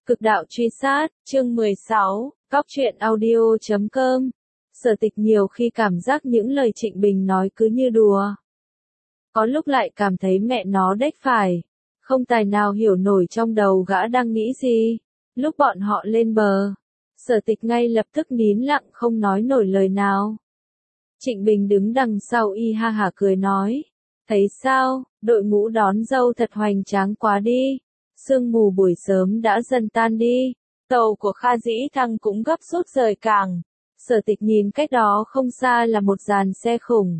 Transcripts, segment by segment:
Cực đạo truy sát, chương 16, Cóc truyện audio.com. Sở Tịch nhiều khi cảm giác những lời Trịnh Bình nói cứ như đùa. Có lúc lại cảm thấy mẹ nó đếch phải. Không tài nào hiểu nổi trong đầu gã đang nghĩ gì. Lúc bọn họ lên bờ, Sở Tịch ngay lập tức nín lặng không nói nổi lời nào. Trịnh Bình đứng đằng sau y ha hả cười nói. Thấy sao, đội ngũ đón dâu thật hoành tráng quá đi. Sương mù buổi sớm đã dần tan đi. Tàu của Kha Dĩ Thăng cũng gấp rút rời cảng. Sở Tịch nhìn cách đó không xa là một dàn xe khủng.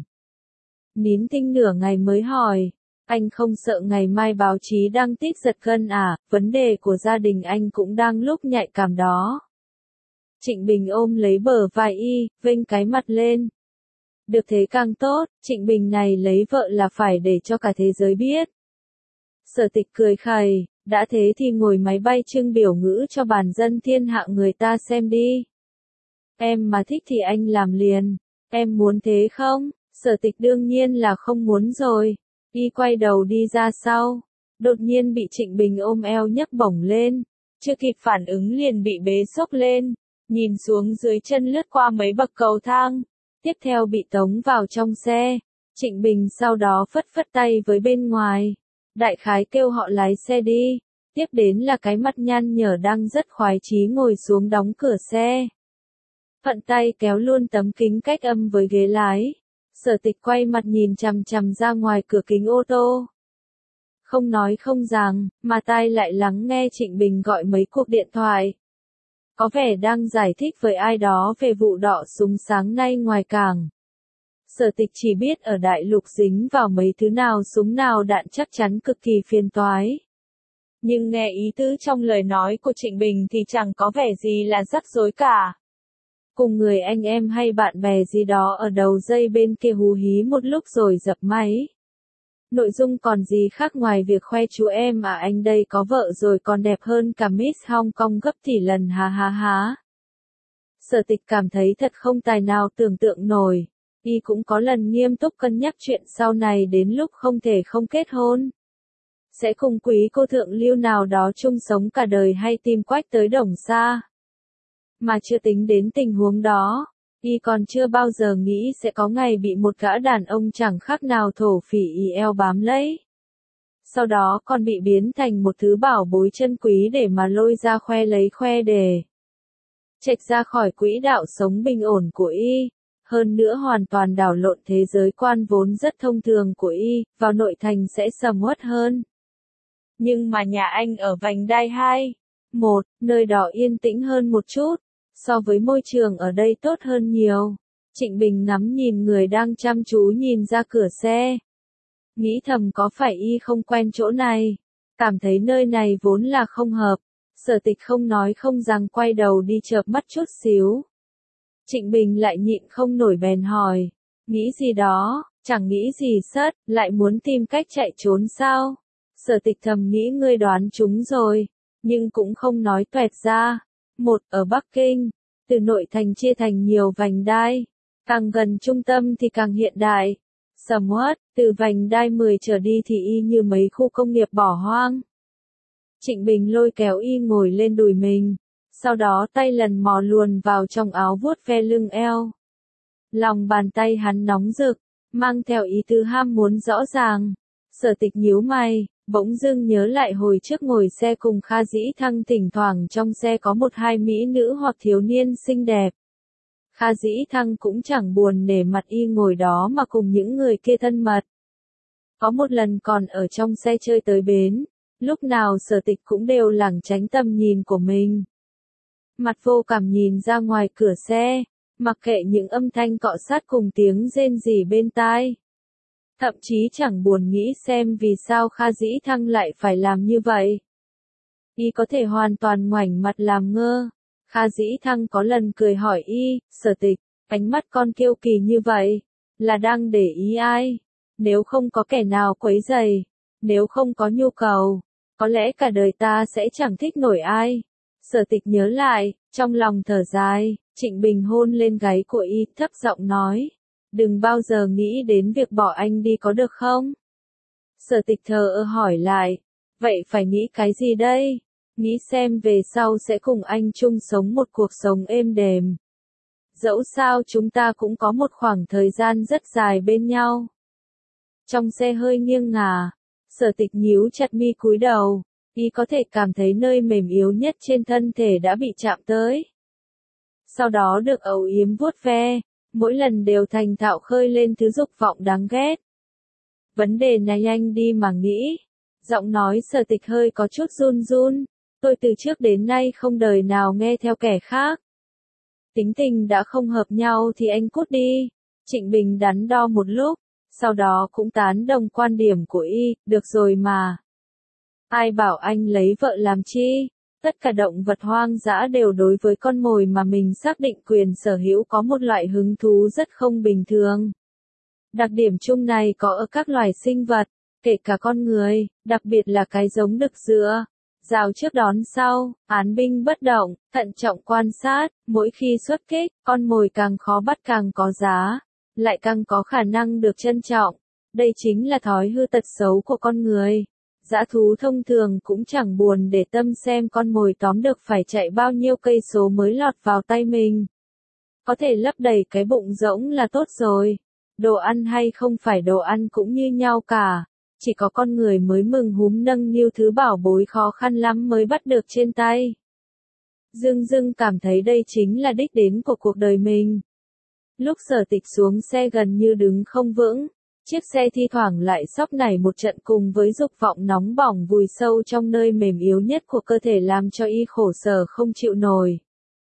Nín thinh nửa ngày mới hỏi. Anh không sợ ngày mai báo chí đăng tít giật gân à, vấn đề của gia đình anh cũng đang lúc nhạy cảm đó. Trịnh Bình ôm lấy bờ vai y, vênh cái mặt lên. Được thế càng tốt, Trịnh Bình này lấy vợ là phải để cho cả thế giới biết. Sở Tịch cười khẩy, đã thế thì ngồi máy bay trưng biểu ngữ cho bản dân thiên hạ người ta xem đi. Em mà thích thì anh làm liền, em muốn thế không? Sở Tịch đương nhiên là không muốn rồi. Y quay đầu đi ra sau, đột nhiên bị Trịnh Bình ôm eo nhấc bổng lên, chưa kịp phản ứng liền bị bế xốc lên, nhìn xuống dưới chân lướt qua mấy bậc cầu thang, tiếp theo bị tống vào trong xe. Trịnh Bình sau đó phất phất tay với bên ngoài, đại khái kêu họ lái xe đi, tiếp đến là cái mặt nhăn nhở đang rất khoái chí ngồi xuống đóng cửa xe. Thuận tay kéo luôn tấm kính cách âm với ghế lái. Sở Tịch quay mặt nhìn chằm chằm ra ngoài cửa kính ô tô. Không nói không rằng, mà tai lại lắng nghe Trịnh Bình gọi mấy cuộc điện thoại. Có vẻ đang giải thích với ai đó về vụ đọ súng sáng nay ngoài cảng. Sở Tịch chỉ biết ở đại lục dính vào mấy thứ nào súng nào đạn chắc chắn cực kỳ phiền toái. Nhưng nghe ý tứ trong lời nói của Trịnh Bình thì chẳng có vẻ gì là rắc rối cả. Cùng người anh em hay bạn bè gì đó ở đầu dây bên kia hú hí một lúc rồi dập máy. Nội dung còn gì khác ngoài việc khoe chú em à anh đây có vợ rồi còn đẹp hơn cả Miss Hong Kong gấp tỷ lần ha ha ha. Sở Tịch cảm thấy thật không tài nào tưởng tượng nổi. Y cũng có lần nghiêm túc cân nhắc chuyện sau này đến lúc không thể không kết hôn. Sẽ cùng quý cô thượng lưu nào đó chung sống cả đời hay tìm quách tới Đồng Sa. Mà chưa tính đến tình huống đó, y còn chưa bao giờ nghĩ sẽ có ngày bị một gã đàn ông chẳng khác nào thổ phỉ y eo bám lấy. Sau đó còn bị biến thành một thứ bảo bối chân quý để mà lôi ra khoe lấy khoe để chệch ra khỏi quỹ đạo sống bình ổn của y. Hơn nữa hoàn toàn đảo lộn thế giới quan vốn rất thông thường của y, vào nội thành sẽ sầm uất hơn. Nhưng mà nhà anh ở vành đai 2, 1, nơi đó yên tĩnh hơn một chút. So với môi trường ở đây tốt hơn nhiều. Trịnh Bình ngắm nhìn người đang chăm chú nhìn ra cửa xe. Nghĩ thầm có phải y không quen chỗ này. Cảm thấy nơi này vốn là không hợp. Sở Tịch không nói không rằng quay đầu đi chợp mắt chút xíu. Trịnh Bình lại nhịn không nổi bèn hỏi. Nghĩ gì đó, chẳng nghĩ gì sất, lại muốn tìm cách chạy trốn sao? Sở Tịch thầm nghĩ ngươi đoán chúng rồi. Nhưng cũng không nói toẹt ra. Một, ở Bắc Kinh, từ nội thành chia thành nhiều vành đai, càng gần trung tâm thì càng hiện đại. Sầm uất, từ vành đai 10 trở đi thì y như mấy khu công nghiệp bỏ hoang. Trịnh Bình lôi kéo y ngồi lên đùi mình, sau đó tay lần mò luồn vào trong áo vuốt ve lưng eo. Lòng bàn tay hắn nóng rực, mang theo ý tứ ham muốn rõ ràng. Sở Tịch nhíu mày. Bỗng dưng nhớ lại hồi trước ngồi xe cùng Kha Dĩ Thăng thỉnh thoảng trong xe có một hai mỹ nữ hoặc thiếu niên xinh đẹp. Kha Dĩ Thăng cũng chẳng buồn nể mặt y ngồi đó mà cùng những người kia thân mật. Có một lần còn ở trong xe chơi tới bến, lúc nào Sở Tịch cũng đều lảng tránh tầm nhìn của mình. Mặt vô cảm nhìn ra ngoài cửa xe, mặc kệ những âm thanh cọ sát cùng tiếng rên rỉ bên tai. Thậm chí chẳng buồn nghĩ xem vì sao Kha Dĩ Thăng lại phải làm như vậy. Y có thể hoàn toàn ngoảnh mặt làm ngơ. Kha Dĩ Thăng có lần cười hỏi y, Sở Tịch, ánh mắt con kiêu kỳ như vậy, là đang để ý ai? Nếu không có kẻ nào quấy rầy, nếu không có nhu cầu, có lẽ cả đời ta sẽ chẳng thích nổi ai. Sở Tịch nhớ lại, trong lòng thở dài, Trịnh Bình hôn lên gáy của y, thấp giọng nói. Đừng bao giờ nghĩ đến việc bỏ anh đi có được không? Sở Tịch thờ ơ hỏi lại. Vậy phải nghĩ cái gì đây? nghĩ xem về sau sẽ cùng anh chung sống một cuộc sống êm đềm. Dẫu sao chúng ta cũng có một khoảng thời gian rất dài bên nhau. Trong xe hơi nghiêng ngả, Sở Tịch nhíu chặt mi cúi đầu, y có thể cảm thấy nơi mềm yếu nhất trên thân thể đã bị chạm tới. Sau đó được âu yếm vuốt ve, mỗi lần đều thành thạo khơi lên thứ dục vọng đáng ghét. Vấn đề này anh đi mà nghĩ. Giọng nói Sở Tịch hơi có chút run run. Tôi từ trước đến nay không đời nào nghe theo kẻ khác. Tính tình đã không hợp nhau thì anh cút đi. Trịnh Bình đắn đo một lúc, sau đó cũng tán đồng quan điểm của y, được rồi mà. Ai bảo anh lấy vợ làm chi? Tất cả động vật hoang dã đều đối với con mồi mà mình xác định quyền sở hữu có một loại hứng thú rất không bình thường. Đặc điểm chung này có ở các loài sinh vật, kể cả con người, đặc biệt là cái giống đực dựa. Rào trước đón sau, án binh bất động, thận trọng quan sát, mỗi khi xuất kích, con mồi càng khó bắt càng có giá, lại càng có khả năng được trân trọng. Đây chính là thói hư tật xấu của con người. Dã thú thông thường cũng chẳng buồn để tâm xem con mồi tóm được phải chạy bao nhiêu cây số mới lọt vào tay mình. Có thể lấp đầy cái bụng rỗng là tốt rồi. Đồ ăn hay không phải đồ ăn cũng như nhau cả. Chỉ có con người mới mừng húm nâng niu thứ bảo bối khó khăn lắm mới bắt được trên tay. Dưng dưng cảm thấy đây chính là đích đến của cuộc đời mình. Lúc Sở Tịch xuống xe gần như đứng không vững. Chiếc xe thi thoảng lại sóc nảy một trận cùng với dục vọng nóng bỏng vùi sâu trong nơi mềm yếu nhất của cơ thể làm cho y khổ sở không chịu nổi.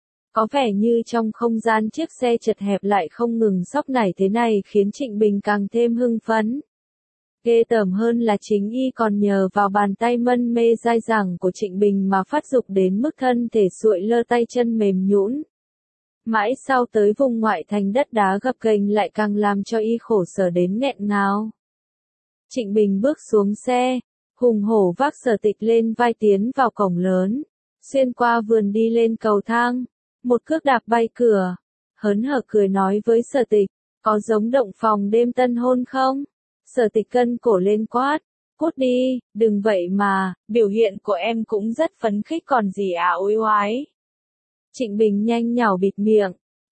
Có vẻ như trong không gian chiếc xe chật hẹp lại không ngừng sóc nảy thế này khiến Trịnh Bình càng thêm hưng phấn. Ghê tởm hơn là chính y còn nhờ vào bàn tay mân mê dai dẳng của Trịnh Bình mà phát dục đến mức thân thể suội lơ tay chân mềm nhũn. Mãi sau tới vùng ngoại thành đất đá gập ghềnh lại càng làm cho y khổ sở đến nghẹn ngào. Trịnh Bình bước xuống xe, hùng hổ vác Sở Tịch lên vai tiến vào cổng lớn, xuyên qua vườn đi lên cầu thang, một cước đạp bay cửa, hớn hở cười nói với Sở Tịch, có giống động phòng đêm tân hôn không? Sở Tịch cân cổ lên quát, cút đi, đừng vậy mà, biểu hiện của em cũng rất phấn khích còn gì à ôi oái. Trịnh Bình nhanh nhảu bịt miệng,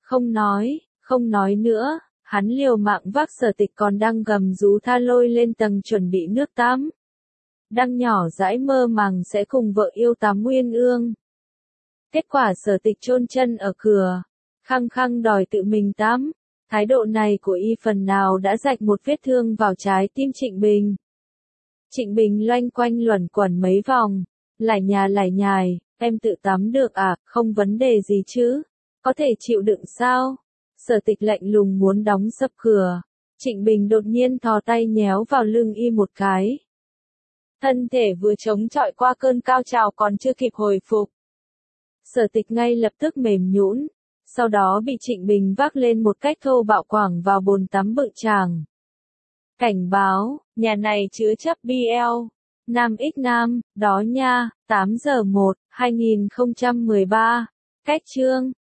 không nói nữa, hắn liều mạng vác Sở Tịch còn đang gầm rú tha lôi lên tầng chuẩn bị nước tắm. Đang nhỏ dãi mơ màng sẽ cùng vợ yêu tắm uyên ương. Kết quả Sở Tịch chôn chân ở cửa, khăng khăng đòi tự mình tắm. Thái độ này của y phần nào đã rạch một vết thương vào trái tim Trịnh Bình. Trịnh Bình loanh quanh luẩn quẩn mấy vòng, lải nhải, em tự tắm được à, không vấn đề gì chứ, có thể chịu đựng sao? Sở Tịch lạnh lùng muốn đóng sập cửa, Trịnh Bình đột nhiên thò tay nhéo vào lưng y một cái. Thân thể vừa chống chọi qua cơn cao trào còn chưa kịp hồi phục. Sở Tịch ngay lập tức mềm nhũn, sau đó bị Trịnh Bình vác lên một cách thô bạo quẳng vào bồn tắm bự tràng. Cảnh báo, nhà này chứa chấp BL. Nam X Nam, đó nha, 8 giờ 1, 2013. Cách chương.